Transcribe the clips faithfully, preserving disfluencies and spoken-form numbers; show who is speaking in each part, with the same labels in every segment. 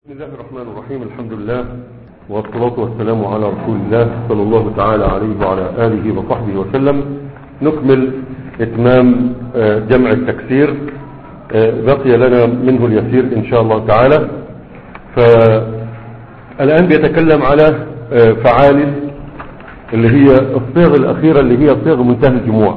Speaker 1: بسم الله الرحمن الرحيم. الحمد لله والصلاة والسلام على رسول الله صلى الله تعالى عليه وعلى آله وصحبه وسلم. نكمل اتمام جمع التكسير، بقي لنا منه اليسير ان شاء الله تعالى. فالآن بيتكلم على فعال اللي هي الصيغ الأخيرة اللي هي صيغ منتهى الجموع.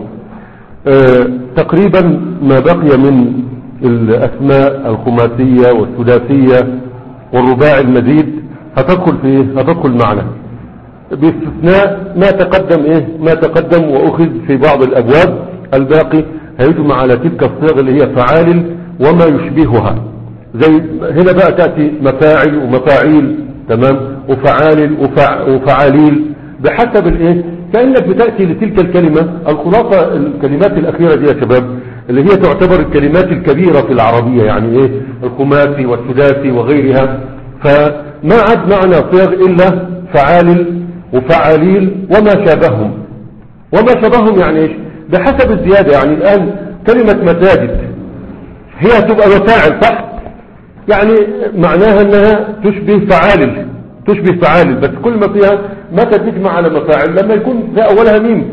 Speaker 1: تقريبا ما بقي من الأسماء الخماسية والثلاثية والرباع المزيد هتدخل في ايه؟ هتدخل معنا باستثناء ما تقدم ايه ما تقدم واخذ في بعض الابواب. الباقي هيجمع على تلك الصيغ اللي هي فعال وما يشبهها. زي هنا بقى تأتي مفاعل ومفاعيل، تمام، وفعال وفع وفعاليل بحسب الايه، كأنك بتأتي لتلك الكلمة. الخلاصة الكلمات الأخيرة دي يا شباب اللي هي تعتبر الكلمات الكبيرة في العربية، يعني ايه الخماسي والثلاثي وغيرها. فما عاد معنى صيغ إلا فعال وفعاليل وما شابههم. وما شابههم يعني ايش؟ بحسب الزيادة. يعني الآن كلمة مساجد هي تبقى مفاعل، صح؟ يعني معناها انها تشبه فعال تشبه فعال بس كل ما فيها متى تجمع على مفاعل لما يكون في أولها ميم،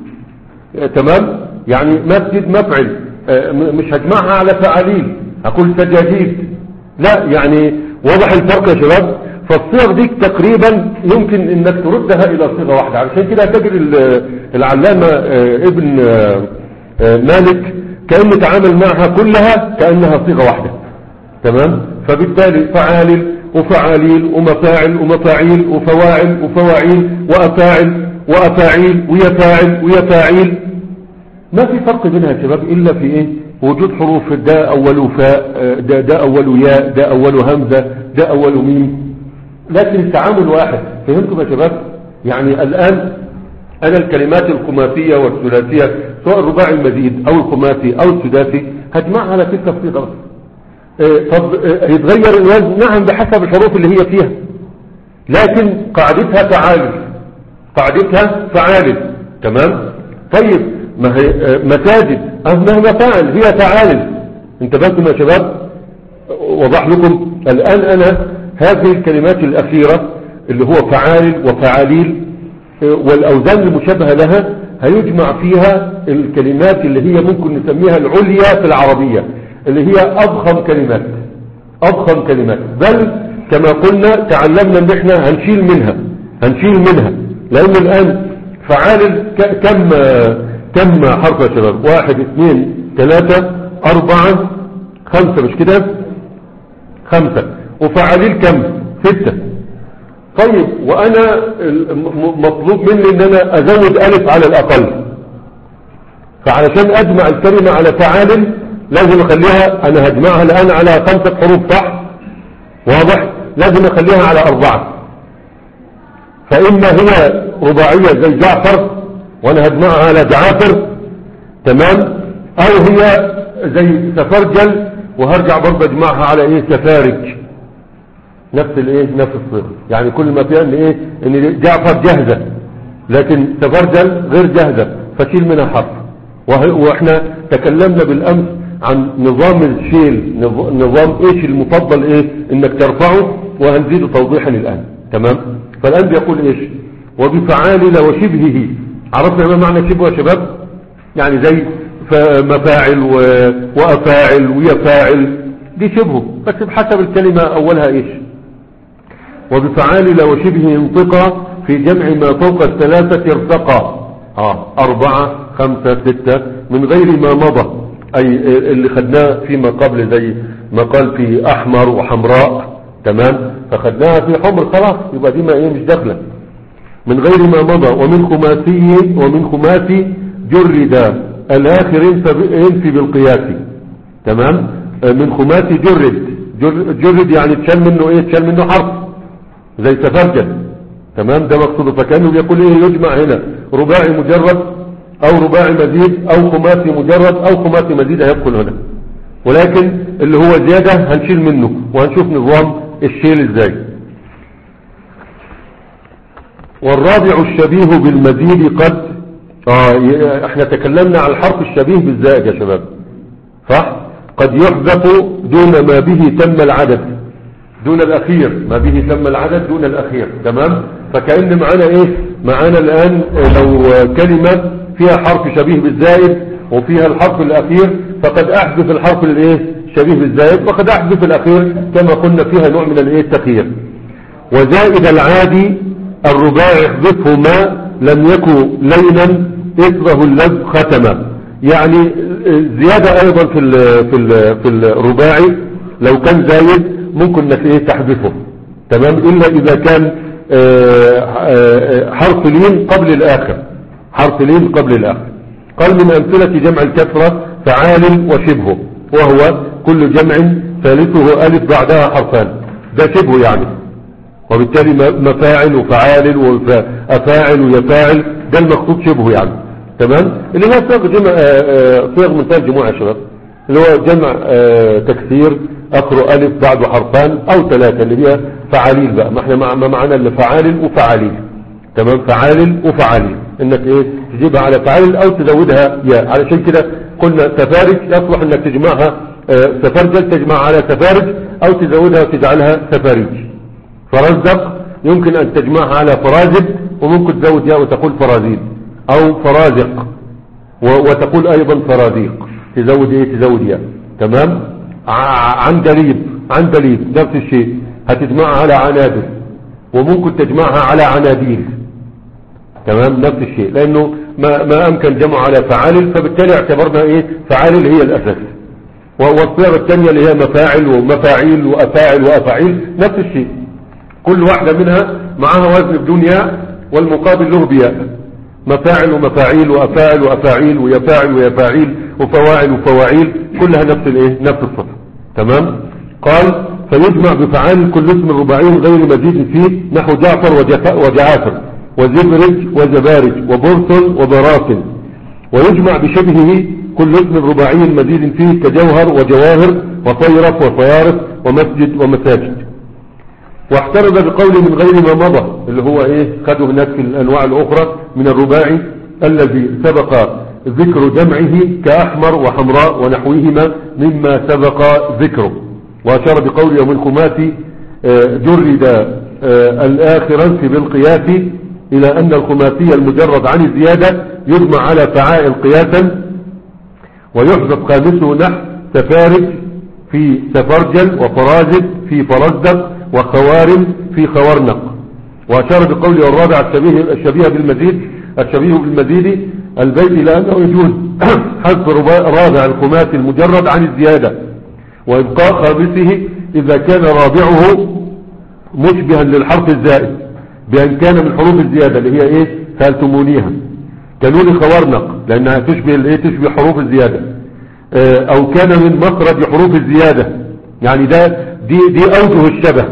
Speaker 1: تمام. يعني مسجد مفعل، مش هجمعها على فعاليل اقول سجاجيد، لا. يعني واضح الفرق يا شباب. فالصيغ دي تقريبا يمكن انك تردها الى صيغه واحده. علشان كده تجري العلامه ابن مالك كأنه تعامل معها كلها كأنها صيغه واحده، تمام. فبالتالي فعال وفعاليل ومفاعل ومفاعيل وفواعل وفواعيل وأفاعل وأفاعيل ويفاعل ويفاعيل. ما في فرق بينها يا شباب إلا في إيه؟ وجود حروف ده أول فاء، ده, ده أول ياء، ده أول همزة، ده أول ميم، لكن التعامل واحد. فهمتم يا شباب؟ يعني الآن أنا الكلمات الخماسية والثلاثية سواء الرباعي المزيد أو الخماسي أو الثلاثي هجمعها على تلك الصيغة. طب يتغير الوزن؟ نعم بحسب الحروف اللي هي فيها، لكن قاعدتها فعال قاعدتها فعال تمام. طيب ما هي مساجد ما هي مفاعل، هي فعال. انتبهتم يا شباب؟ وضح لكم الآن أنا هذه الكلمات الأخيرة اللي هو فعال وفعاليل والأوزان المشابهة لها هيجمع فيها الكلمات اللي هي ممكن نسميها العليا في العربية، اللي هي أضخم كلمات أضخم كلمات. بل كما قلنا تعلمنا ان احنا هنشيل منها هنشيل منها لأن الآن فعال كم كم حرف يا شباب؟ واحد اثنين ثلاثة أربعة خمسة، مش كده؟ خمسة. وفعاليل كم؟ ستة. طيب وأنا مطلوب مني ان انا ازود ألف على الأقل، فعلشان أجمع الكلمة على فعال لازم اخليها، انا هجمعها الان على خمسة حروف، صح؟ واضح؟ لازم اخليها على اربعة. فاما هي رباعية زي جعفر وانا هجمعها على جعافر، تمام، او هي زي سفرجل وهرجع برضه اجمعها على ايه سفارج. نفس الايه نفس الصيغه. يعني كل ما فيها ان ايه ان جعفر جاهزة لكن سفرجل غير جاهزة فشيل منها حرف. واحنا تكلمنا بالامس عن نظام الشيل، نظام ايش المفضل ايه انك ترفعه، وهنزيد توضيحا الان، تمام. فالان بيقول ايش؟ وبفعالل وشبهه. عرفنا ما معنى شبه يا شباب؟ يعني زي مفاعل وافاعل ويفاعل، دي شبهه بس بحسب الكلمة اولها ايش. وبفعالل وشبهه انطقا في جمع ما فوق الثلاثة ارتقى. اه اربعة خمسة ستة من غير ما مضى، اي اللي خدناه فيما قبل زي ما قال في احمر وحمراء، تمام. فخدناها في حمر خلاص يبقى دي ما ايه مش داخله. من غير ما مضى. ومن خماسي ومن خماسي جرد الاخر ينفي بالقياس، تمام. من خماسي جرد جرد يعني تشال منه ايه تشال منه حرف زي سفرجل، تمام. ده مقصود. فكانه بيقول ايه يجمع هنا رباعي مجرد او رباعي مزيد او خماسي مجرد او خماسي مزيد هيدخل هنا، ولكن اللي هو زيادة هنشيل منه وهنشوف نظام الشيل ازاي. والرابع الشبيه بالمزيد قد اه احنا تكلمنا على الحرف الشبيه بالزائد يا شباب، صح؟ قد يحذف دون ما به تم العدد. دون الاخير، ما به تم العدد دون الاخير. تمام. فكأن معانا ايه، معانا الان لو كلمة فيها حرف شبيه بالزائد وفيها الحرف الاخير، فقد احذف الحرف الايه شبيه بالزائد، وقد احذف الاخير كما قلنا فيها نوع من الايه التخيير. وزائد العادي الرباعي احذفه ما لم يكن لينا اثره اللذ ختما. يعني زيادة ايضا في ال في ال في الرباعي لو كان زايد ممكن انك ايه تحذفه. تمام. الا اذا كان حرف لين قبل الاخر، حرف لين قبل الاخر. قال من امثلة جمع الكثرة فعال وشبهه، وهو كل جمع ثالثه الف بعدها حرفان، ده شبهه يعني. وبالتالي مفاعل وفعال وافاعل ويفاعل، ده المقصود شبهه يعني. تمام. اللي هو صيغ جمع صيغ منتهى الجموع يا شباب، اللي هو جمع تكسير اخره الف بعده حرفان او ثلاثة، اللي هي فعاليل بقى. ما احنا ما معنا الا فعال وفعاليل. تمام. فعال وفعاليل، انك ايه تجيبها على فعال او تزودها ياء. علشان كده قلنا تفارج يصلح انك تجمعها سفرجل، تجمع على سفارج او تزودها وتجعلها سفاريج. فرزق يمكن ان تجمعها على فرازق، وممكن تزود ياء وتقول فرازيل، او فرازق وتقول ايضا فرازيق، تزود ايه تزود ياء. تمام. عندليب، عندليب نفس الشيء، هتجمعها على عنادل، وممكن تجمعها على عناديل. تمام. نفس الشيء، لانه ما, ما امكن جمع على فعال، فبالتالي اعتبرنا ايه فعال هي الاساس. والصيغه الثانيه اللي هي مفاعل ومفاعيل وافاعل وافاعيل، نفس الشيء، كل واحدة منها معها وزن بدون ياء والمقابل له بياء. مفاعل ومفاعيل وافاعل وافاعيل ويفاعل ويفاعيل وفواعل وفواعيل، كلها نفس الايه نفس الصفة. تمام. قال فيجمع بفعال كل اسم رباعي غير مزيد فيه، نحو جعفر وجعافر وزبرج وزبارج وبرسل وبراسل. ويجمع بشبهه كل اسم رباعي مزيد فيه، كجوهر وجواهر وطيرف وطيارف ومسجد ومساجد. واحترز بقول من غير ما مضى، اللي هو ايه خدوا هناك في الانواع الاخرى من الرباعي الذي سبق ذكر جمعه كاحمر وحمراء ونحوهما مما سبق ذكره. واشار بقول يوم الخماسي جرد الاخر في بالقياس الى ان الخماسي المجرد عن الزيادة يجمع على فعائل قياسا، ويحذف خامسه نحو سفارج في سفرجل وفرازد في فرزدق وخوارم في خوارنق. واشار بقوله الرابع الشبيه, الشبيه بالمزيد الشبيه بالمزيد البيت لانه يجوز حذف رابع الخماسي المجرد عن الزيادة، وابقاء خامسه اذا كان رابعه مشبها للحرف الزائد بان كان من حروف الزيادة اللي هي ايه سألتمونيها، كنون خوارنق لانها تشبه الايه تشبه حروف الزيادة، او كان من مخرج حروف الزيادة. يعني ده دي دي اوجه الشبه،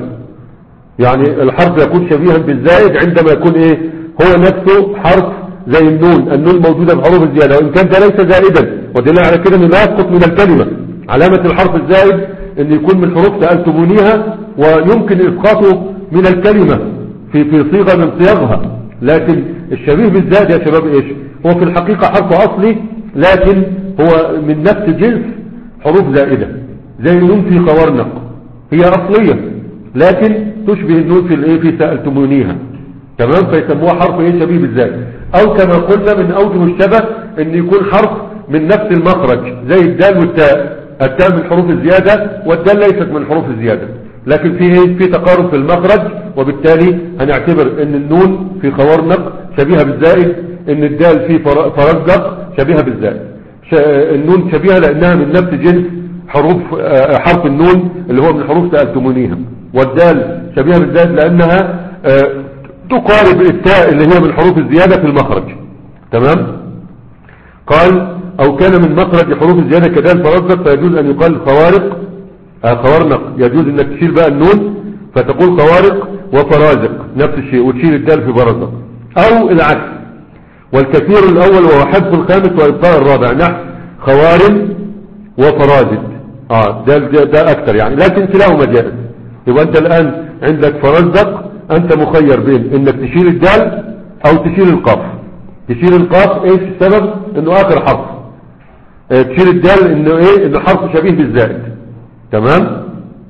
Speaker 1: يعني الحرف يكون شبيها بالزائد عندما يكون ايه هو نفسه حرف زي النون. النون موجودة بحروف الزيادة وان كان ده ليس زائدا، ودليل على كده انه لا يسقط من الكلمة. علامة الحرف الزائد ان يكون من حروف سألتمونيها، ويمكن اسقاطه من الكلمة في في صيغة من صيغها. لكن الشبيه بالزائد يا شباب ايش هو؟ في الحقيقة حرف اصلي، لكن هو من نفس جنس حروف زائدة، زي النون في خوارنق هي اصلية لكن تشبه النون في الايه في سألتمونيها. تمام. فيسموها حرف ايه شبيه بالزائد. او كما قلنا من اوجه الشبه ان يكون حرف من نفس المخرج زي الدال والتاء. التاء من حروف الزيادة والدال ليست من حروف الزيادة، لكن في ايه في تقارب في المخرج، وبالتالي هنعتبر ان النون في خوارنق شبيهة بالزائد، ان الدال في فرزدق شبيهة بالزائد. النون شبيهة لانها من نفس جنس حروف حرف النون اللي هو من حروف سألتمونيها، والدال شبيهة بالزائد لانها تقارب التاء اللي هي من حروف الزيادة في المخرج. تمام. قال او كان من مخرج حروف الزيادة كدال فرزدق، فيجوز ان يقال خوارق خوارنق، يجوز انك تشيل بقى النون فتقول خوارق وفرازق نفس الشيء، وتشيل الدال في برزق، او العكس. والكثير الاول وهو حذف الخامس وابقاء الرابع نحو خوارم وفرازد. اه ده, ده, ده اكثر يعني، لكن كلاهما جائز. يبقى انت الان عندك فرزق، انت مخير بين انك تشيل الدال او تشيل القاف. تشيل القاف ايش السبب؟ انه اخر حرف. اه تشيل الدال انه ايه انه حرف شبيه بالزائد. تمام.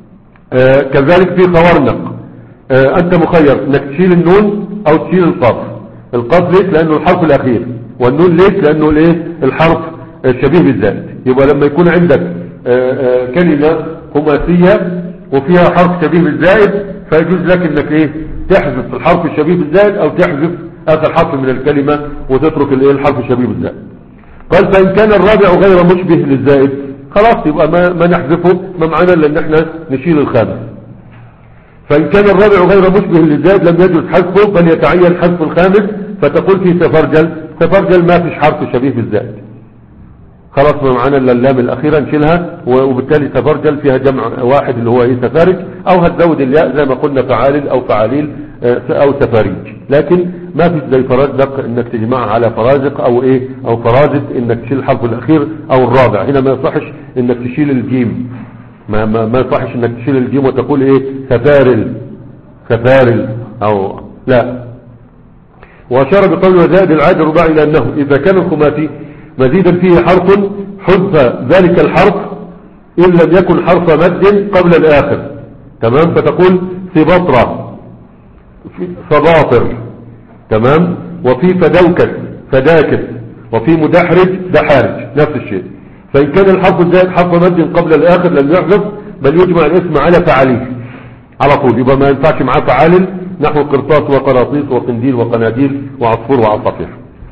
Speaker 1: آه كذلك في خوارنق، آه انت مخير انك تشيل النون او تشيل القاف. القاف ليش؟ لانه الحرف الاخير، والنون ليش؟ لانه الايه الحرف الشبيه بالزائد. يبقى لما يكون عندك آه آه كلمة خماسية وفيها حرف شبيه بالزائد فيجوز لك انك ايه تحذف الحرف الشبيه بالزائد او تحذف اخر حرف من الكلمة وتترك الايه الحرف الشبيه بالزائد. قال فان كان الرابع غير مشبه للزائد خلاص يبقى ما, ما نحذفه، ما معنى لان احنا نشيل الخامس. فان كان الرابع غير مشبه للزائد لم يجوز حذفه بل يتعين حذف الخامس، فتقول في تفرجل، تفرجل ما فيش حرف شبيه بالزائد خلاص، ما معنى الا اللام الاخيره نشيلها، وبالتالي تفرجل فيها جمع واحد اللي هو ايه تفارج، او هتزود الياء زي ما قلنا فعالل او فعاليل او تفاريج. لكن ما في زي فرازق انك تجمعها على فرازق او ايه او فرازق انك تشيل الحرف الاخير او الرابع. هنا ما يصحش انك تشيل الجيم، ما ما ما يصحش انك تشيل الجيم وتقول ايه تفارل تفارل او لا. واشار بقول وزائد العاد الرباعي لانه اذا كان الخماسي مزيدا فيه حرف حذف ذلك الحرف ان لم يكن حرف مد قبل الاخر. تمام، فتقول سبطرة صباطر. تمام، وفي فدوكت فداكت، وفي مدحرج دحارج نفس الشيء. فإن كان الحرف الزائد حرف مد قبل الآخر لم يحذف بل يجمع الاسم على فعاليل على طول، يبقى ما ينفعش معاه فعالل نحو قرطاس وقراطيس وقنديل وقناديل وعصفور وعصافير.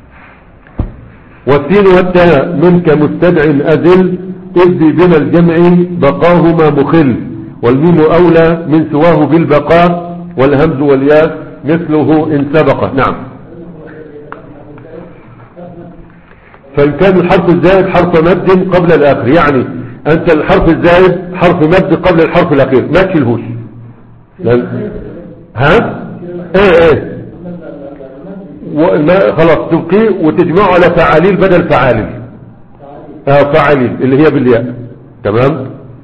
Speaker 1: والسين والتاء منك مستدع أزل إذ بنا الجمع بقاهما مخل، والميم أولى من سواه بالبقاء، والهمز والياء مثله إن سبق. نعم. فإن كان الحرف الزائد حرف مد قبل الآخر، يعني أنت الحرف الزائد حرف مد قبل الحرف الأخير ما تشيلهوش. لأن... ها ايه ايه خلاص تبقيه وتجمعه على فعاليل بدل فعاليل. اه فعاليل اللي هي بالياء. تمام.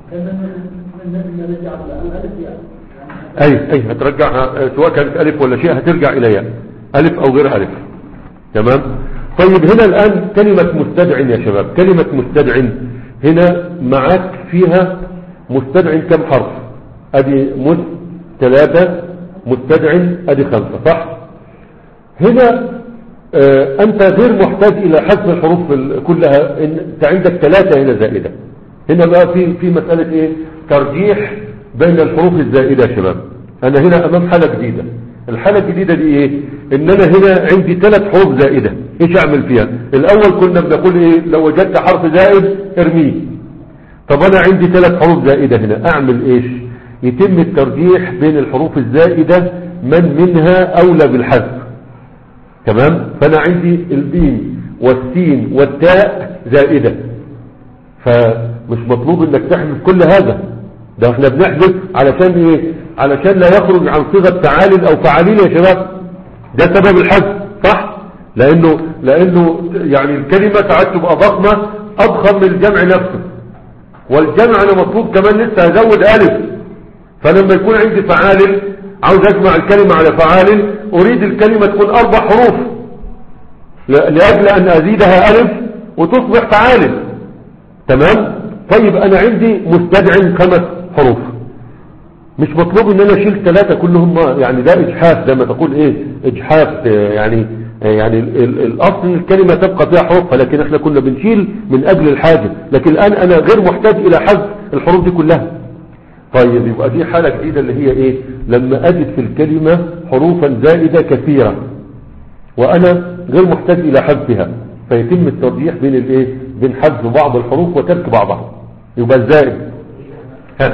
Speaker 1: اي اي هترجعها سواء كانت الف ولا شيء هترجع الى ياء، الف او غير الف. تمام. طيب هنا الان كلمة مستدع يا شباب، كلمة مستدع هنا معك فيها مستدع كم حرف؟ ادي مد ثلاثة، مستدع ادي خمسة، صح؟ هنا آه انت غير محتاج الى حذف الحروف كلها، انت عندك ثلاثة هنا زائدة. هنا بقى في في مسألة ايه؟ ترجيح بين الحروف الزائدة يا شباب. انا هنا امام حالة جديدة. الحالة الجديدة دي ايه؟ ان انا هنا عندي ثلاث حروف زائدة، ايش اعمل فيها؟ الاول كنا بنقول ايه؟ لو وجدت حرف زائد ارميه. طب انا عندي ثلاث حروف زائدة هنا اعمل ايش؟ يتم الترجيح بين الحروف الزائدة من منها اولى بالحذف. تمام. فانا عندي البين والسين والتاء زائدة، فمش مطلوب انك تحذف كل هذا، ده احنا بنحذف علشان ايه؟ علشان لا يخرج عن صيغة فعالل او فعاليل يا شباب، ده سبب الحذف، صح؟ لانه لانه يعني الكلمة ساعات تبقى ضخمة اضخم من الجمع نفسه، والجمع انا مطلوب كمان لسه ازود الف، فلما يكون عندي فعالل عاوز اجمع الكلمة على فعالل اريد الكلمة تكون اربع حروف لاجل ان ازيدها الف وتصبح فعالل. تمام. طيب انا عندي مستدع خمس حروف، مش مطلوب ان انا اشيل ثلاثة كلهم، يعني ده اجحاف زي ما تقول ايه اجحاف، يعني يعني الاصل الكلمة تبقى فيها حروف، لكن احنا كنا بنشيل من اجل الحاجة، لكن الان انا غير محتاج الى حذف الحروف دي كلها. طيب يبقى دي حالة جديدة اللي هي ايه؟ لما اجد في الكلمة حروفا زائدة كثيرة وانا غير محتاج الى حذفها، فيتم الترجيح بين الايه؟ بين حذف بعض الحروف وترك بعضها، يبقى الزائد ها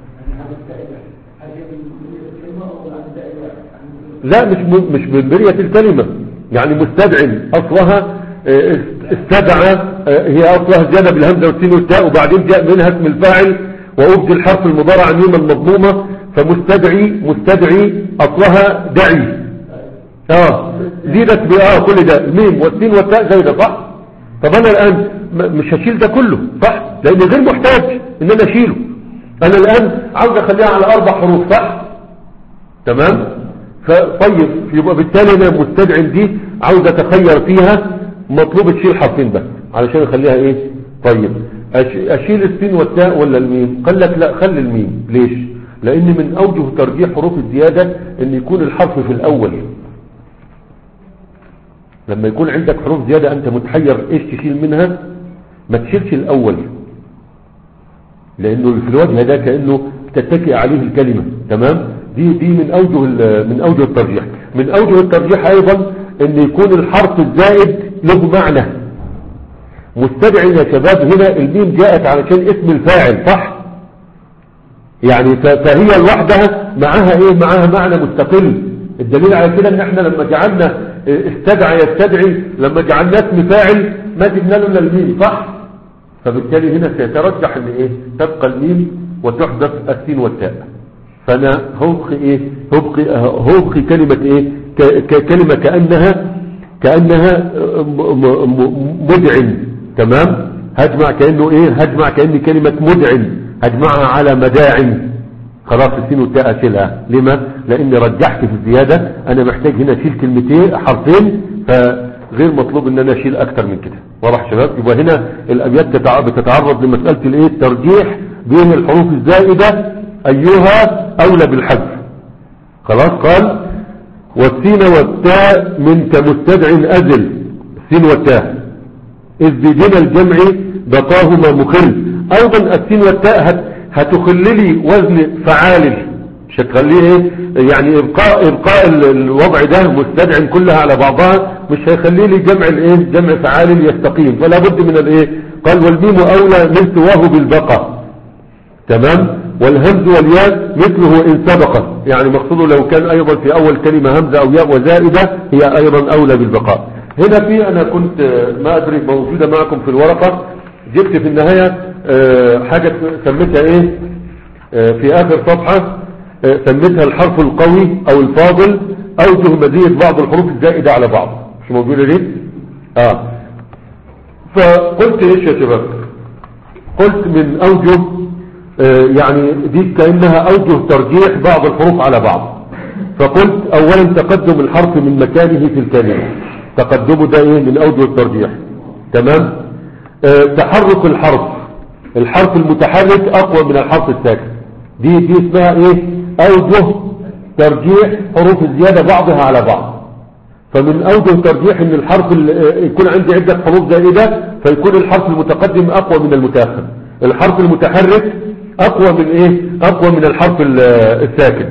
Speaker 1: لا مش مش من برية الكلمة، يعني مستدع اصلها استدعى، هي اصلها زيادة بالهمزة والسين والتاء وبعدين جاء منها اسم الفاعل وابدل الحرف المضارع ميما مضمومة، فمستدعي مستدعي اصلها دعي. اه زيدت باه كل ده الميم والسين والتاء زايدة، صح؟ طب انا الان مش هشيل ده كله، صح؟ لان غير محتاج ان انا اشيله، انا الان عاوز اخليها على اربع حروف، صح؟ تمام. فطيب يبقى بالتالي انا مستدعي دي عاوز اتخير فيها، مطلوب تشيل حرفين بس علشان اخليها ايه؟ طيب اشيل السين والتاء ولا الميم؟ قال لك لا خلي الميم. ليش؟ لان من اوجه ترجيح حروف الزيادة ان يكون الحرف في الاول. لما يكون عندك حروف زيادة انت متحير ايش تشيل منها، ما تشيلش الاول، لانه في الوجه ده كأنه تتكئ عليه الكلمة. تمام. دي دي من اوجه من اوجه الترجيح. من اوجه الترجيح ايضا ان يكون الحرف الزائد له معنى مستدعي. يا شباب هنا الميم جاءت علشان اسم الفاعل، صح؟ يعني فهي لوحدها معاها ايه؟ معاها معنى مستقل. الدليل على كده ان احنا لما جعلنا استدعى يستدعي، لما جعلنا اسم فاعل ما جبنا له الا الميم، صح؟ فبالتالي هنا سيترجح ان ايه؟ تبقى الميم وتحذف السين والتاء. فانا هبقي ايه؟ هبقي هبقي كلمة ايه؟ كلمة كأنها كأنها مدعن. تمام. هجمع كأنه ايه؟ هجمع كأني كلمة مدعن هجمعها على مداعن. خلاص السين والتاء اشيلها. لما؟ لاني رجحت في الزيادة. انا محتاج هنا اشيل كلمتين حرفين، فغير مطلوب ان انا اشيل اكتر من كده. واضح شباب؟ يبقى هنا الابيات بتتعرض لمسألة الايه؟ الترجيح بين الحروف الزائدة ايها اولى بالحذف. خلاص. قال والسين والتاء من كمستدع ازل. السين والتاء اذ بدون الجمع بقاهما مخل. ايضا السين والتاء هتخلي لي وزن فعال، مش هتخليه ايه؟ يعني ابقاء ابقاء الوضع ده مستدع كلها على بعضها مش هيخلي لي جمع الايه؟ جمع فعال يستقيم. فلا بد من الايه؟ قال والميم اولى من سواه بالبقاء. تمام. والهمز والياء مثله ان سبق، يعني مقصوده لو كان ايضا في اول كلمة همزة او ياء وزائدة هي ايضا اولى بالبقاء. هنا في انا كنت ما ادري موجودة معكم في الورقة، جبت في النهاية حاجة سميتها ايه في اخر صفحة، سميتها الحرف القوي او الفاضل اوجه مزيد بعض الحروف الزائدة على بعض. مش موجودة دي؟ اه فقلت ايش يا شباب؟ قلت من اوجه آه يعني دي كأنها اوجه ترجيح بعض الحروف على بعض. فقلت اولا تقدم الحرف من مكانه في الكلمة، تقدمه ده ايه؟ من اوجه الترجيح. تمام. آه تحرك الحرف، الحرف المتحرك اقوى من الحرف الساكن. دي دي اسمها ايه؟ اوجه ترجيح حروف الزيادة بعضها على بعض. فمن اوجه ترجيح ان الحرف يكون عندي عدة حروف زائدة فيكون الحرف المتقدم اقوى من المتاخر. الحرف المتحرك اقوى من ايه؟ اقوى من الحرف الساكن.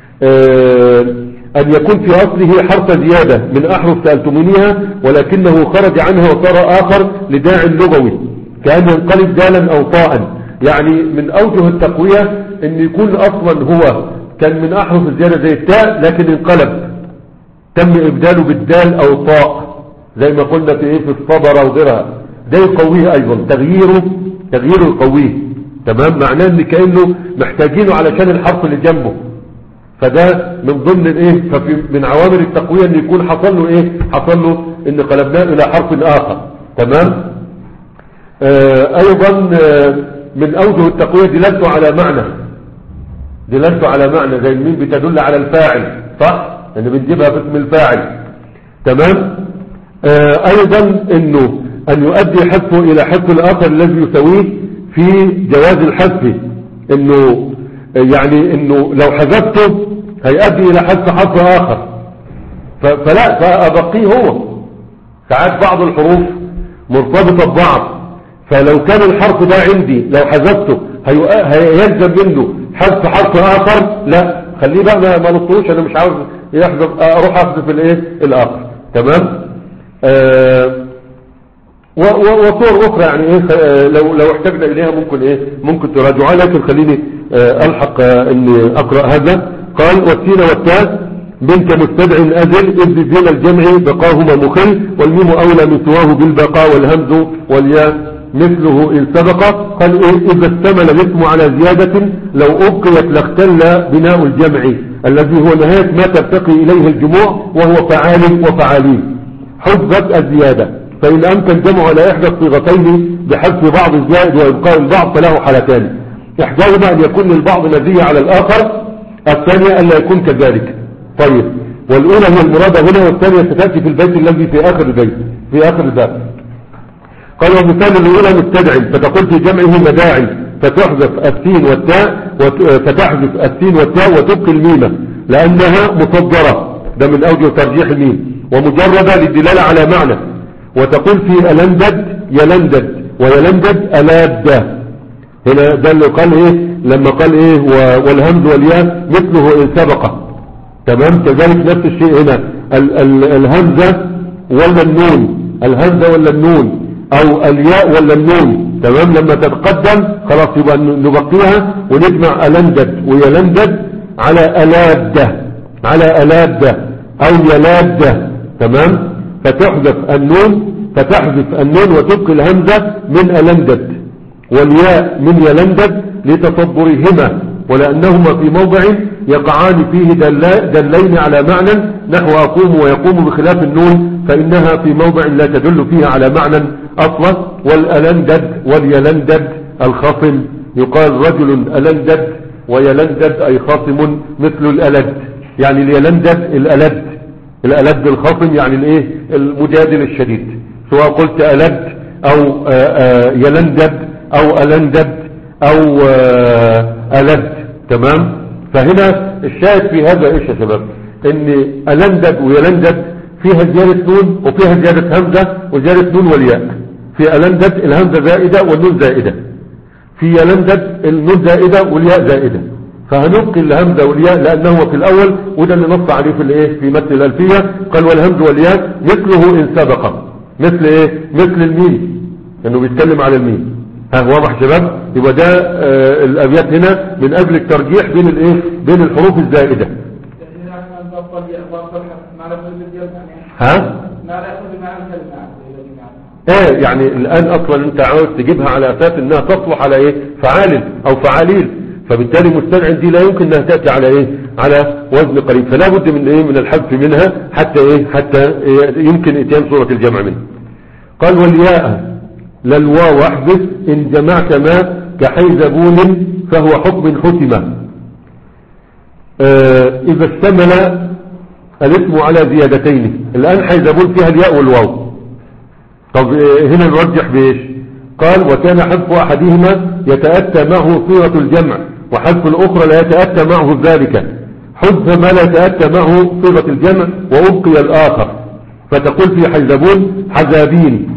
Speaker 1: اه ان يكون في اصله حرف زيادة من احرف سألتمونيها ولكنه خرج عنها وصار اخر لداع لغوي كأن ينقلب دالا او طاء. يعني من اوجه التقوية ان يكون اصلا هو كان من احرف الزيادة زي التاء لكن انقلب تم ابداله بالدال او الطاء زي ما قلنا في ايه؟ في الصبر او غيرها. ده يقويه ايضا، تغييره تغييره يقويه. تمام. معناه ان كأنه محتاجينه علشان الحرف اللي جنبه. فده من ضمن الايه؟ ففي من عوامل التقوية ان يكون حصل له ايه؟ حصل له ان قلبناه الى حرف اخر. تمام. آه ايضا آه من اوجه التقوية دلالته على معنى، دلالته على معنى زي الميم بتدل على الفاعل، صح؟ ان بنجيبها باسم الفاعل. تمام. آه ايضا انه ان يؤدي حذفه الى حذف الاخر الذي يسويه في جواز الحذف. انه يعني انه لو حذفته هيؤدي الى حذف حرف اخر فلا فابقيه هو. ساعات بعض الحروف مرتبطة ببعض، فلو كان الحرف ده عندي لو حذفته هيلزم منه حذف حرف اخر، لا خليه بقى ما نطلوش، انا مش عاوز يحذف، اروح احذف الايه؟ الاخر. تمام. آه وصور اخرى يعني ايه لو لو احتاجنا اليها ممكن ايه؟ ممكن تراجعوها، لكن خليني آه الحق آه اني اقرا هذا. قال والسين والتاء منك مستدع ازل اذ بدون الجمع بقاهما مخل والميم اولى من سواه بالبقاء والهمز والياء مثله ان سبق. قال إيه؟ اذا اشتمل الاسم على زيادة لو ابقيت لاختل بناء الجمع الذي هو نهاية ما ترتقي اليه الجموع وهو فعال وفعالين. حذفت الزيادة، فإن أمكن جمع على إحدى الصيغتين بحذف بعض الزائد وإبقاء البعض فله حالتان، إحداهما أن يكون للبعض مزية على الآخر، الثانية أن لا يكون كذلك. طيب، والأولى هي المرادة هنا والثانية ستأتي في البيت الذي في آخر البيت في آخر الباب. قال ومثال الأولى مستدعي فتقول في جمعه مداعي فتحذف السين والتاء فتحذف السين والتاء وتبقي الميمة لأنها مصدرة، ده من أوجه ترجيح الميم، ومجردة للدلالة على معنى. وتقول في ألندد يلندد ويلندد ألاد. هنا ده اللي قال ايه لما قال ايه والهمز والياء مثله إن سبق. تمام. كذلك نفس الشيء هنا ال ال الهمزة ولا النون، الهمزة ولا النون او الياء ولا النون. تمام. لما تتقدم خلاص يبقى نبقيها ونجمع ألندد ويلندد على ألاد، على ألاد او يلاد. تمام. فتحذف النون فتحذف النون وتبقي الهمزة من ألندد والياء من يلندد لتصدرهما، ولأنهما في موضع يقعان فيه دلين على معنى نحو أقوم ويقوم، بخلاف النون فإنها في موضع لا تدل فيها على معنى أصلا. والألندد واليلندد الخصم، يقال رجل ألندد ويلندد أي خاصم مثل الألد، يعني اليلندد الألد، الألد الخصم يعني الايه المجادل الشديد، سواء قلت ألد أو يلندد أو ألندد أو ألد. تمام. فهنا الشاهد في هذا ايش يا شباب؟ ان ألندد ويلندد فيها زيادة نون وفيها زيادة همزة وزيادة نون والياء. في ألندد الهمزة زائدة والنون زائدة، في يلندد النون زائدة والياء زائدة. فهنبقي الهمزة والياء لأنه في الأول، وده اللي نص عليه في الايه في مثل الألفية، قال والهمز والياء مثله إن سبق. مثل ايه؟ مثل الميم، لأنه بيتكلم على الميم. ها واضح شباب؟ يبقى ده آه الأبيات هنا من أجل الترجيح بين الايه بين الحروف الزائدة. ها؟ ايه يعني الآن أصلا انت عاوز تجيبها على أساس انها تصلح على ايه فعال أو فعاليل، فبالتالي مستدعٍ دي لا يمكن انها تأتي على ايه على وزن قريب، فلا بد من ايه من الحذف منها حتى ايه حتى إيه يمكن اتيان صورة الجمع منه. قال والياء للواو احذف ان جمعت ما كحيزبون فهو حكم حتمة. اه اذا اشتمل الاسم على زيادتين، الان حيزبون فيها الياء والواو. طب اه هنا نرجح بايش؟ قال وكان حذف احدهما يتأتى معه صيغة الجمع وحذف الاخرى لا يتأتى معه ذلك. حذف ما لا يتأتى معه صيغة الجمع وابقي الاخر، فتقول في حيزبون حزابين،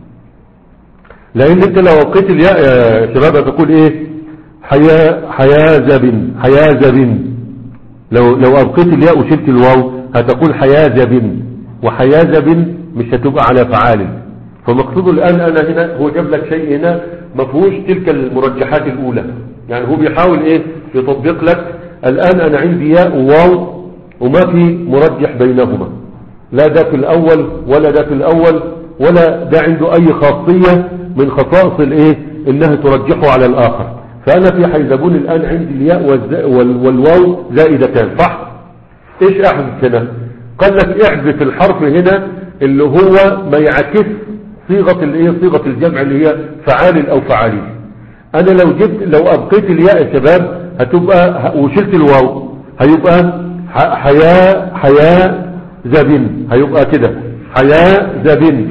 Speaker 1: لان انت لو وقيت الياء يا شباب تقول ايه حيا حيازب حيازب. لو لو ابقيت الياء وشلت الواو هتقول حيازب، وحيازب مش هتبقى على فعال. فمقصود الان انا هنا هو جاب لك شيء هنا ما فيهوش تلك المرجحات الاولى، يعني هو بيحاول ايه يطبق لك. الان انا عندي ياء وواو وما في مرجح بينهما، لا ده في الاول ولا ده في الاول ولا ده عنده اي خاصية من خصائص الايه انها ترجحه على الاخر. فانا في حيزبون الان عندي الياء والواو زائدتان، صح؟ ايش احذف هنا؟ قال لك احذف الحرف هنا اللي هو ما يعكس صيغة الايه صيغة الجمع اللي هي فعال او فعالين. انا لو جبت لو ابقيت الياء يا شباب هتبقى وشلت الواو هيبقى حياء حياء زبن، هيبقى كده حياء زبن.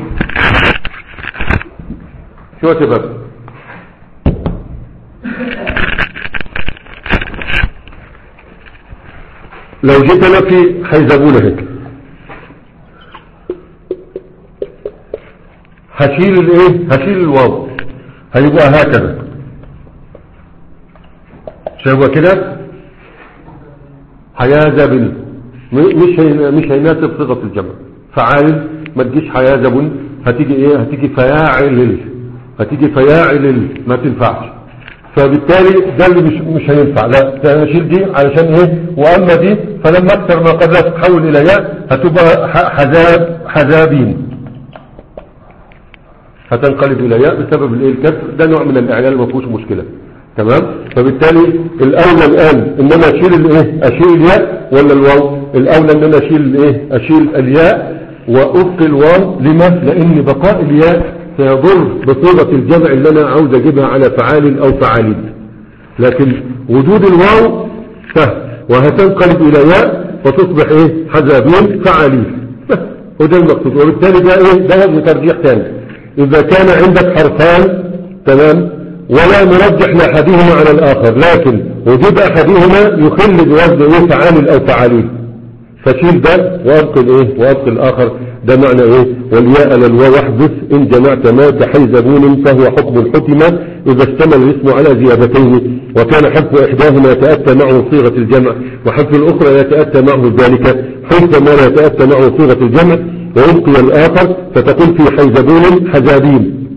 Speaker 1: شو يا شباب؟ لو جيت انا في حيزبونة هيك هشيل الايه هشيل الواو هيبقى هكذا، شو يبقى كده حيازبن، مش هي مش هيناسب صيغة الجمع. فعال ما تجيش حيازبن، هتيجي ايه هتيجي فياعل، هتيجي فياعل ما تنفعش. فبالتالي ده اللي مش مش هينفع، لا نشيل دي علشان ايه. واما دي فلما اكثر ما قبلها تتحول الى ياء هتبقى حزاب حزابين، هتنقلب الى ياء بسبب الايه الكسر. ده نوع من الاعلال ما فيهوش مشكله. تمام. فبالتالي الاولى الان ان انا اشيل الايه اشيل الياء ولا الواو؟ الاولى ان انا اشيل الايه اشيل الياء وابقي الواو. لما؟ لان بقاء الياء سيضر بصيغة الجمع اللي انا عاوز اجيبها على فعال او فعالين، لكن وجود الواو سهل وهتنقلب الى ياء وتصبح ايه حزابين فعالين، وده المقصود. وبالتالي ده ايه ده وجه ترجيح ثاني. اذا كان عندك حرفان تمام ولا نرجح لأحدهما على الآخر، لكن وجود أحدهما يخل بوزن إيه فعال أو فعالين، فشيل ده وأبقي الإيه وأبقي الآخر. ده معنى إيه؟ والياء على الواو واحدث إن جمعت ما كحيزبون فهو حكم الحكمة إذا اشتمل الاسم على زيادتين، وكان حذف إحداهما يتأتى معه صيغة الجمع وحذف الأخرى يتأتى معه ذلك، حذف ما لا يتأتى معه صيغة الجمع ويبقي الآخر، فتكون في حيزبون حزابين،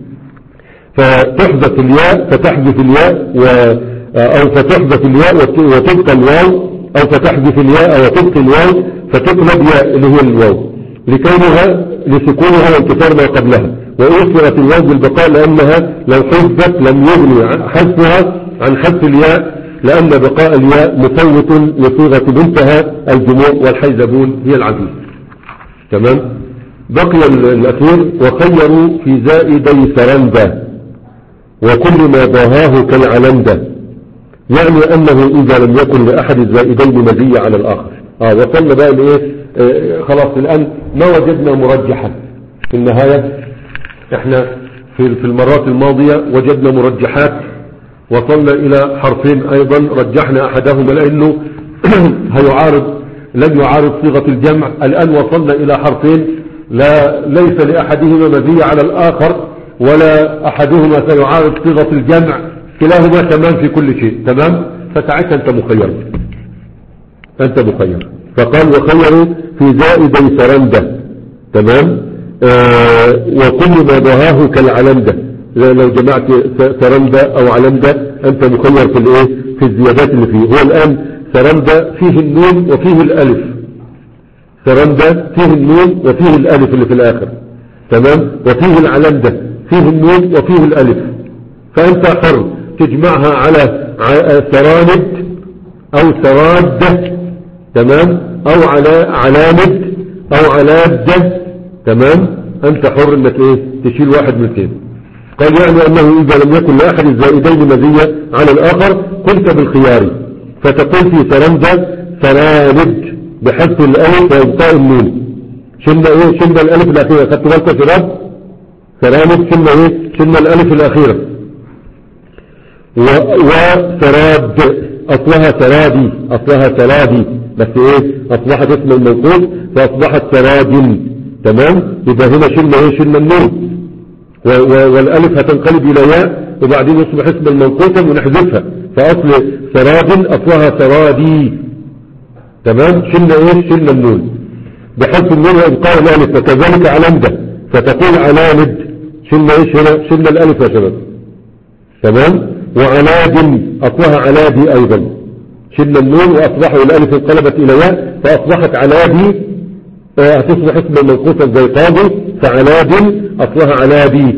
Speaker 1: فتحذف الياء فتحذف الياء و أو فتحذف الياء وتبقى الواو، أو فتحذف الياء وتبقى الواو فتقلب ياء اللي هي الواو لكونها لسكونها وانكسار ما قبلها، وأثرت الواو بالبقاء لأنها لو حذفت لم يغني حذفها عن حذف الياء، لأن بقاء الياء مفوت لصيغة منتهى الجموع والحيزبون هي العزيز. تمام. بقي الأخير وخيروا في زائدي سرندا وكل ما ضاهاه كالعلندة، يعني أنه إذا لم يكن لأحد الزائدين مزية على الآخر. آه وصلنا بقى لإيه؟ آه خلاص الآن ما وجدنا مرجحا في النهاية. احنا في في المرات الماضية وجدنا مرجحات، وصلنا إلى حرفين أيضا رجحنا أحدهما لأنه هيعارض لم يعارض صيغة الجمع. الآن وصلنا إلى حرفين لا ليس لأحدهما مزية على الآخر ولا أحدهما سيعارض صيغة الجمع، كلاهما تمام في كل شيء. تمام. فساعتها أنت مخير أنت مخير فقال وخيروا في زائدي سرندة. تمام. آه وكل ما ضاهاه كالعلندة، لو جمعت سرندة أو علندة أنت مخير في الإيه في الزيادات اللي فيه. هو الآن سرندة فيه النون وفيه الألف، سرندة فيه النون وفيه الألف اللي في الآخر. تمام. وفيه العلندة فيه النون وفيه الألف، فأنت حر تجمعها على سراند أو سراد. تمام. أو على علامد أو علادة. تمام. أنت حر أنك إيه تشيل واحد من الاثنين. قال يعني أنه إذا لم يكن لأحد الزائدين مزية على الآخر قلت بالخيار، فتقول في سرندة سراند بحذف الألف وإبقاء النون. شلنا إيه شلنا الألف الأخيرة، خدت بالك يا شباب؟ سرامد شلنا إيه شلنا الألف الأخيرة. وسراد أصلها سرادي أصلها سرادي بس إيه أصبحت اسم المنقوص فأصبحت سراد. تمام. يبقى هنا شلنا إيه شلنا النون والألف هتنقلب إلى ياء وبعدين يصبح اسم المنقوصا ونحذفها، فأصل سراد أصلها سرادي. تمام. شلنا إيه شلنا النون بحذف النون وإبقاء الألف، وكذلك علامدة فتقول علامد شلنا إيش هنا شلنا الألف يا شباب. تمام. وعلاد أصلها علادي أيضا شلنا النون وأصبحوا الألف انقلبت إلى ياء فأصبحت علادي، هتصبح اسم منقوصا زي قاضي فعلاد أصلها علادي.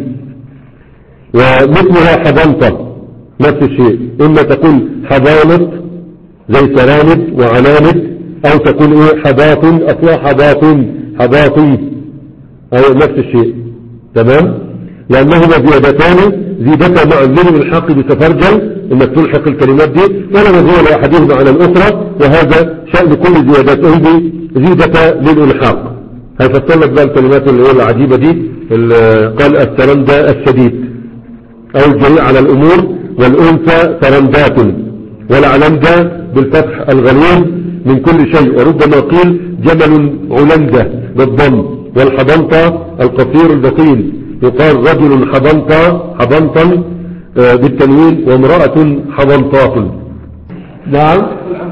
Speaker 1: ومثلها حضنطة نفس الشيء، إما تقول حضانط زي سرامد وعلامد، أو تقول إيه حضاط أصلها حضاط حضاطي أو نفس الشيء. تمام. لأنهما زيادتان زيادتا مع اللون الحاق بتفرجل انك تلحق الكلمات دي ولا مزيد لأحدهما على الأخرى، وهذا شأن كل زيادتين زيادتا للإلحاق. هيفصل لك بقى الكلمات اللي هي العجيبة دي. قال السرندة الشديد أو الجريء على الأمور، والأنثى سرندات، والعلندة بالفتح الغليظ من كل شيء، وربما قيل جمل علندة بالضم، والحضنطة القصير البطيل يقال رجل حضنطة حضنطا بالتنوين، وامرأة حضنطات. نعم.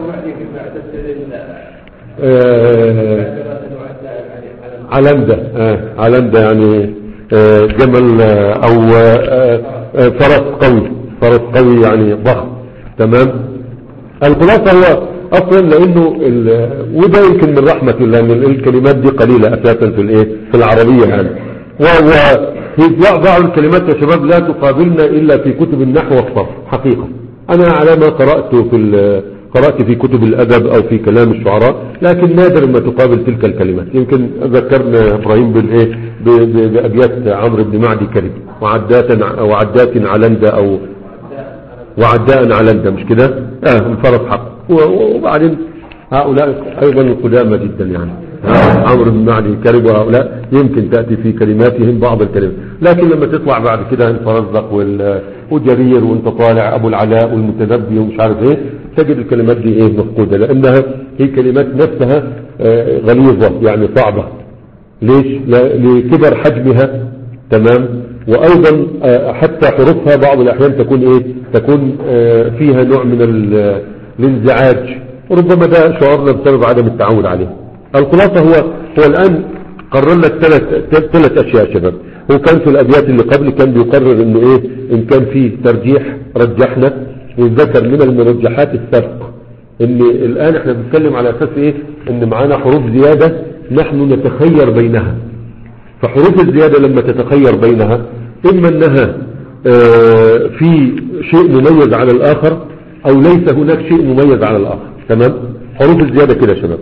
Speaker 1: علندة آه علندة يعني آه جمل آه او آه آه فرس قوي فرس قوي يعني ضخم. تمام. الخلاصة هو اصلا لانه وده يمكن من رحمة الله ان الكلمات دي قليلة اساسا في الايه في العربية يعني، وفي بعض الكلمات يا شباب لا تقابلنا الا في كتب النحو والصرف حقيقة. انا على ما قرأت في قرأت في كتب الأدب أو في كلام الشعراء، لكن نادر ما تقابل تلك الكلمات. يمكن ذكرنا إبراهيم بالإيه بأبيات عمرو بن معدي كريم، وعدات وعدات علندة أو وعداء علندة، مش كده؟ آه الفرس حق. وبعدين هؤلاء أيضا قدامى جدا يعني. عمرو بن معدي كرب وهؤلاء يمكن تأتي في كلماتهم بعض الكلمات، لكن لما تطلع بعد كده الفرزدق والجرير وانت طالع ابو العلاء والمتنبي ومش عارف ايه، تجد الكلمات دي ايه مفقودة، لانها هي كلمات نفسها غليظة يعني صعبة. ليش؟ لكبر حجمها. تمام. وايضا حتى حروفها بعض الاحيان تكون ايه تكون فيها نوع من الانزعاج، ربما ده شعورنا بسبب عدم التعود عليه. الخلاصة هو هو الان قرر لك ثلاث ثلاث اشياء شباب. هو كان في الابيات اللي قبل كان بيقرر انه ايه ان كان فيه ترجيح رجحنا، وذكر من المرجحات السبق، ان الان احنا بنتكلم على اساس ايه ان معانا حروف زيادة نحن نتخير بينها. فحروف الزيادة لما تتخير بينها اما انها اه في شيء مميز على الاخر او ليس هناك شيء مميز على الاخر. تمام. حروف الزيادة كده شباب.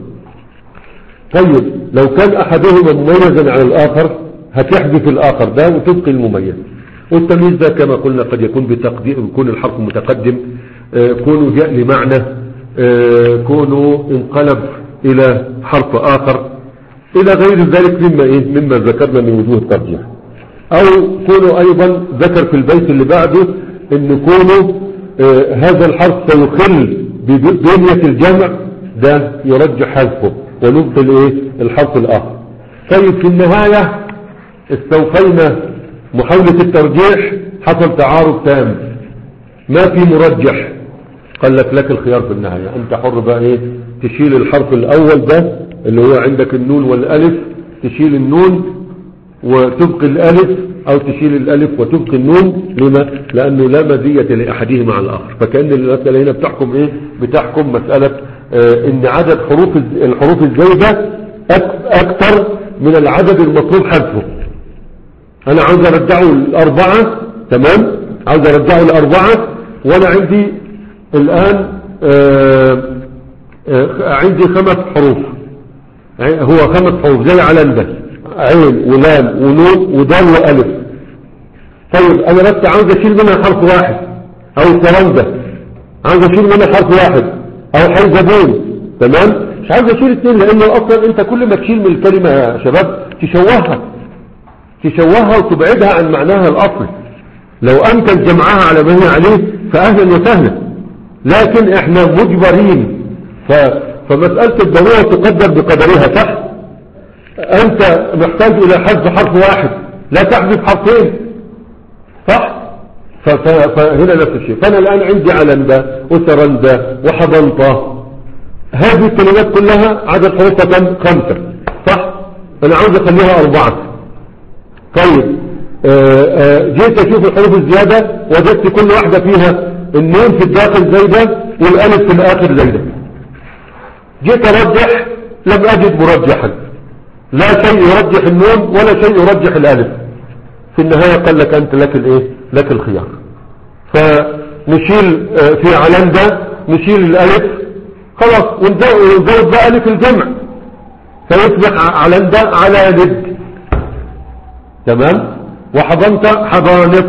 Speaker 1: طيب لو كان احدهما مميزا على الاخر هتحذف الاخر ده وتبقي المميز. والتمييز ده كما قلنا قد يكون بتقديم، يكون الحرف متقدم، اه كونه جاء لمعنى، اه كونه انقلب الى حرف اخر، الى غير ذلك مما ايه مما ذكرنا من وجوه الترجيح. او كونه ايضا ذكر في البيت اللي بعده ان كونه اه هذا الحرف سيخل ببنية الجمع ده يرجح حذفه ونبطل ايه الحرف الاخر. طيب في النهاية استوفينا محاولة الترجيح، حصل تعارض تام ما في مرجح، قال لك لك الخيار في النهاية، انت حر بقى ايه تشيل الحرف الاول ده اللي هو عندك النون والالف، تشيل النون وتبقي الالف، او تشيل الالف وتبقي النون. لما؟ لانه لا مزية لاحدهما على الاخر. فكأن المسألة هنا بتحكم ايه بتحكم مسألة اه ان عدد حروف الحروف الزايدة اكثر من العدد المطلوب حذفه. انا عاوز ارجعه الاربعة. تمام. عاوز ارجعه الاربعة وانا عندي الان اه اه عندي خمس حروف، هو خمس حروف زي علندة، عين ولام ونون ودال والف. طيب انا بس عاوز اشيل منها حرف واحد، او سرندة عاوز اشيل منها حرف واحد، او حيزبون. تمام. مش عاوز اشيل اثنين، لانه اصلا انت كل ما تشيل من الكلمة يا شباب تشوهها تشوهها وتبعدها عن معناها الاصلي. لو امكن جمعها على ما هي عليه فاهلا وسهلا، لكن احنا مجبرين. ف... فمسألة الضرورة تقدر بقدرها. صح. انت محتاج الى حذف حرف واحد، لا تحذف حرفين. صح. ف... ف... فهنا نفس الشيء. فانا الان عندي علندة وسرندة وحضنطة، هذه الكلمات كلها عدد حروفها كم؟ خمسة. صح. انا عاوز اخليها اربعة. طيب آآ آآ جيت اشوف الحروف الزيادة وجدت كل واحدة فيها النون في الداخل زايدة والالف في الاخر زايدة. جيت ارجح لم اجد مرجحا، لا شيء يرجح النون ولا شيء يرجح الالف. في النهاية قال لك انت لك الايه لك الخيار. فنشيل في علندة نشيل الالف خلاص ونزود بقى الف الجمع فيصبح علندة على ند. تمام. وحضنت حضانط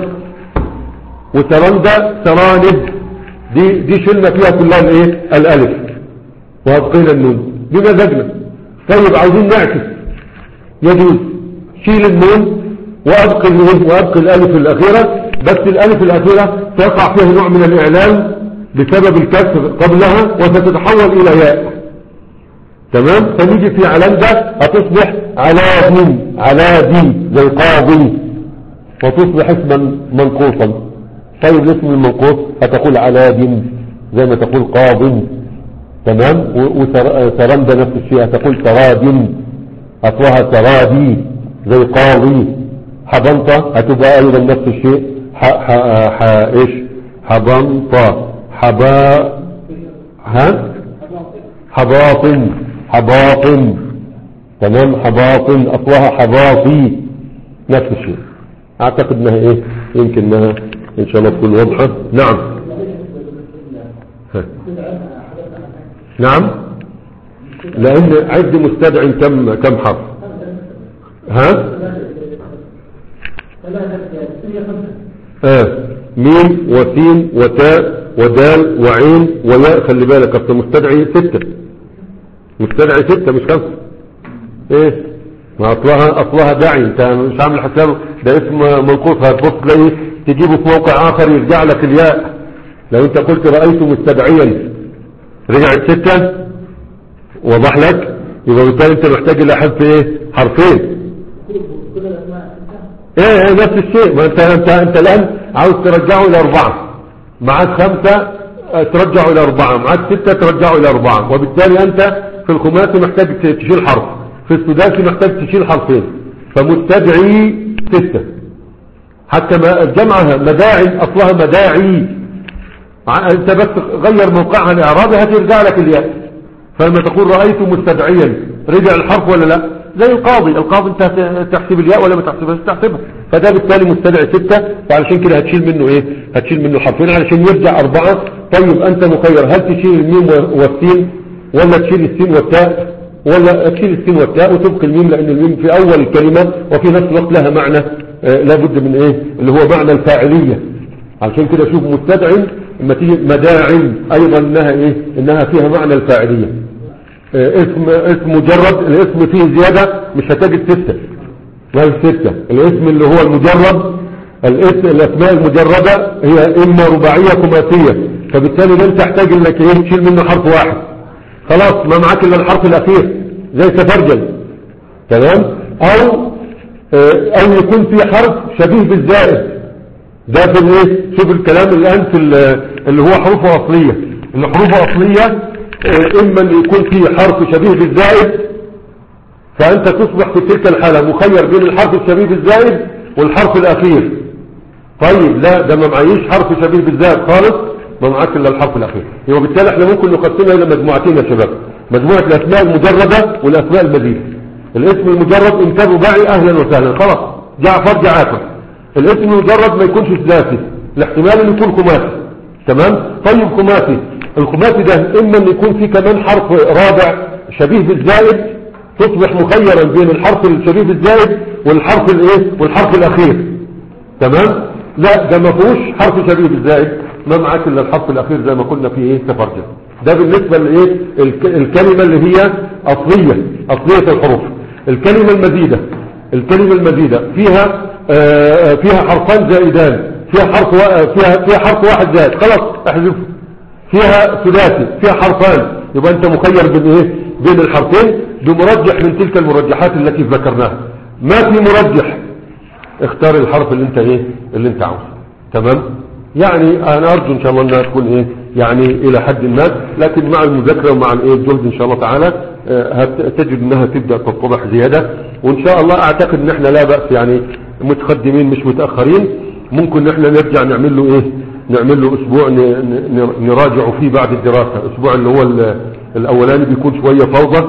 Speaker 1: وسرندة سراند، دي دي شلنا فيها كلها الايه الالف وابقينا النون بمزاجنا. طيب عاوزين نعكس يجوز، شيل النون وابقي النون وابقي الالف الاخيرة، بس الالف الاخيرة تقع فيها نوع من الاعلام بسبب الكسر قبلها وستتحول الى ياء. تمام. فنيجي في علندة هتصبح علادي علادي زي قاضي وتصبح اسما منقوصا. طيب الاسم المنقوص هتقول علاد زي ما تقول قاض. تمام. وسرندة نفس الشيء هتقول سراد، اصلها سرادي زي قاضي. حضنطة هتبقى ايضا نفس الشيء ح ح ح ايش حضنطة حبا ها حباطن حباطن. تمام. حباطن اصلها حباطي نفس الشيء. اعتقد انها ايه يمكن انها ان شاء الله تكون واضحة. نعم. ها. نعم. لان عد مستدعي كم كم حرف؟ ها اه ميم وسين وتاء ودال وعين وياء. خلي بالك اصل مستدعي ستة، مستدعي ستة مش خمسة. ايه ما اصلها اصلها داعي، انت مش عامل حسابه ده اسم منقوص، هتبص تلاقيه تجيبه في موقع اخر يرجع لك الياء. لو انت قلت رأيت مستدعيا رجعت ستة، وضح لك، يبقى بالتالي انت محتاج الى حذف ايه حرفين. ايه ايه نفس الشيء، ما انت انت انت الان عاوز ترجعه الى اربعة، معاك خمسة ترجعه الى اربعة، معاك ستة ترجعه الى اربعة، وبالتالي انت في الخماسي محتاج تشيل حرف، في السداسي محتاج تشيل حرفين، فمستدعي ستة. حتى ما جمعها مداعي اصلها مداعي، انت بس غير موقعها الاعرابي هترجع لك الياء. فلما تقول رأيت مستدعيا رجع الحرف ولا لا؟ زي القاضي، القاضي انت تحسب الياء ولا ما تحسبهاش؟ تحسبها. فده بالتالي مستدعي ستة، فعلشان كده هتشيل منه ايه؟ هتشيل منه حرفين علشان يرجع اربعة. طيب انت مخير، هل تشيل الميم والسين ولا تشيل السين والتاء، ولا تشيل السين والتاء وتبقي الميم، لان الميم في اول الكلمة وفي نفس الوقت لها معنى آه لابد من ايه اللي هو معنى الفاعلية. علشان كده شوف مستدعي لما تيجي مداعم ايضا انها ايه انها فيها معنى الفاعلية. اه اسم اسم مجرد، الاسم فيه زيادة مش هتجد ستة، ما هي ستة. الاسم اللي هو المجرد، الاسم الاسماء المجردة هي اما رباعية خماسية، فبالتالي لن تحتاج انك ايه تشيل منه حرف واحد، خلاص ما معاك الا الحرف الاخير زي سفرجل، تمام. او اه او يكون في حرف شبيه بالزائد، ده في الايه شوف الكلام الان في اللي هو حروفه اصليه. اللي حروفه اصليه اما ان يكون فيه حرف شبيه بالزائد، فانت تصبح في تلك الحاله مخير بين الحرف الشبيه بالزائد والحرف الاخير. طيب لا ده ما معيش حرف شبيه بالزائد خالص، ما معاك الا الحرف الاخير. يبقى بالتالي احنا ممكن نقسمها الى مجموعتين يا شباب، مجموعه الاسماء المجرده والاسماء المزيده. الاسم المجرد ان كان رباعي اهلا وسهلا، خلاص جعفر جعافر. الاسم المجرد ما يكونش ثلاثي، الاحتمال انه يكون خماسي، تمام. طيب خماسي، الخماسي ده اما ان يكون فيه كمان حرف رابع شبيه بالزائد، تصبح مخيرا بين الحرف الشبيه بالزائد والحرف الايه والحرف الاخير، تمام. لا ده ما فيهوش حرف شبيه بالزائد، ما معاك الا الحرف الاخير زي ما قلنا في ايه تفرجل. ده بالنسبه لايه الكلمه اللي هي اصليه، اصليه الحروف. الكلمه المزيده، الكلمه المزيده فيها آه فيها حرفان زائدان، فيها حرف فيها فيها حرف واحد زائد، خلاص احذفه. فيها ثلاثي، فيها حرفان، يبقى انت مخير بين ايه بين الحرفين بمرجح من تلك المرجحات التي ذكرناها. ما في مرجح اختار الحرف اللي انت ايه اللي انت عاوزه، تمام. يعني انا ارجو ان شاء الله انها تكون ايه يعني الى حد ما، لكن مع المذاكره ومع الايه الجهد ان شاء الله تعالى هتجد انها تبدا تتضح زياده. وان شاء الله اعتقد ان احنا لا باس، يعني متقدمين مش متاخرين، ممكن ان احنا نرجع نعمل له ايه نعمل له اسبوع نراجع فيه بعد الدراسه. الاسبوع اللي هو الاولاني بيكون شويه فوضى،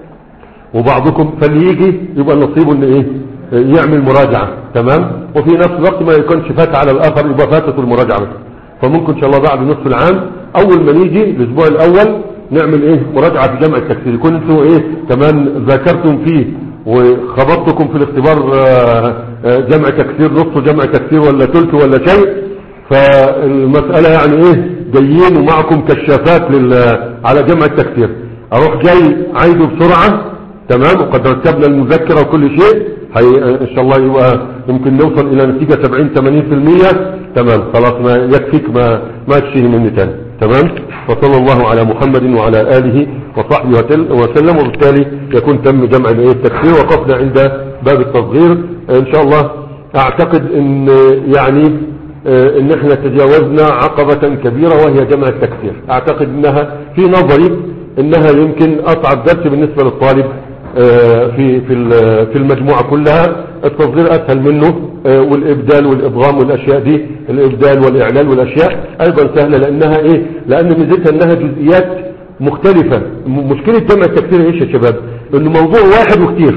Speaker 1: وبعضكم فاللي يجي يبقى نصيبه ان ايه يعمل مراجعه، تمام. وفي نفس الوقت ما يكونش فات على الاخر يبقى فاتت المراجعه بس. فممكن ان شاء الله بعد نصف العام اول ما نيجي الاسبوع الاول نعمل ايه مراجعه في جمع التكسير، يكون انتوا ايه كمان ذاكرتم فيه وخبطتكم في الاختبار جمع تكسير نص جمع تكسير ولا ثلث ولا شيء. فالمساله يعني ايه جايين ومعكم كشافات لل على جمع التكسير، اروح جاي عايده بسرعه، تمام. وقد رتبنا المذكره وكل شيء، هي ان شاء الله يبقى يمكن نوصل الى نتيجه سبعين ثمانين بالمئة، تمام. خلاص ما يكفيك ما ما تشيل مني تاني، تمام. وصلى الله على محمد وعلى اله وصحبه وسلم. وبالتالي يكون تم جمع التكسير. وقفنا عند باب التصغير. ان شاء الله اعتقد ان يعني ان احنا تجاوزنا عقبة كبيرة وهي جمع التكسير. اعتقد انها في نظري انها يمكن اصعب درس بالنسبة للطالب في في في المجموعة كلها. التصغير اسهل منه، والابدال والادغام والاشياء دي، الابدال والاعلال والاشياء ايضا سهلة، لانها ايه لان ميزتها انها جزئيات مختلفة. مشكلة جمع التكسير ايش يا شباب؟ انه موضوع واحد وكتير،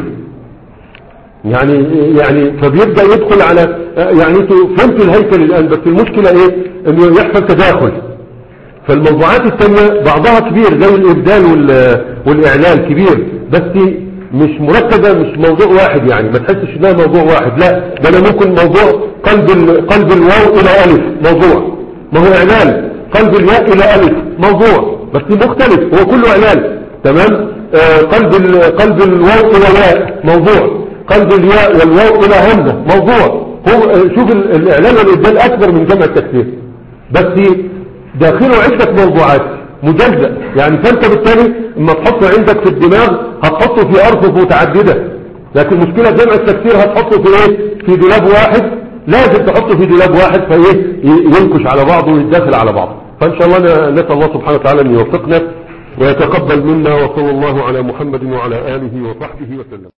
Speaker 1: يعني يعني فبيبدأ يدخل على يعني انتوا فهمتوا الهيكل الان، بس المشكلة ايه انه يحصل تداخل. فالموضوعات الثانية بعضها كبير زي الابدال والاعلال كبير، بس مش مركزة، مش موضوع واحد، يعني ما تحسش انها موضوع واحد، لا ده انا ممكن موضوع قلب قلب الواو الى الف موضوع، ما هو اعلال قلب الياء الى الف موضوع، بس مختلف، هو كله اعلال، تمام. آه قلب قلب الواو الى ياء موضوع، قلب الياء والواو الى همزة موضوع. هو شوف الاعلان والابدال اكبر من جمع التكسير، بس داخله عدة موضوعات مجزأ يعني. فانت بالتالي اما تحطه عندك في الدماغ هتحطه في ارفف متعددة، لكن مشكلة جمع التكسير هتحطه في ايه؟ في دولاب واحد، لازم تحطه في دولاب واحد فايه ينكش على بعضه ويتداخل على بعضه. فان شاء الله نسأل الله سبحانه وتعالى ان يوفقنا ويتقبل منا، وصلى الله على محمد وعلى آله وصحبه وسلم.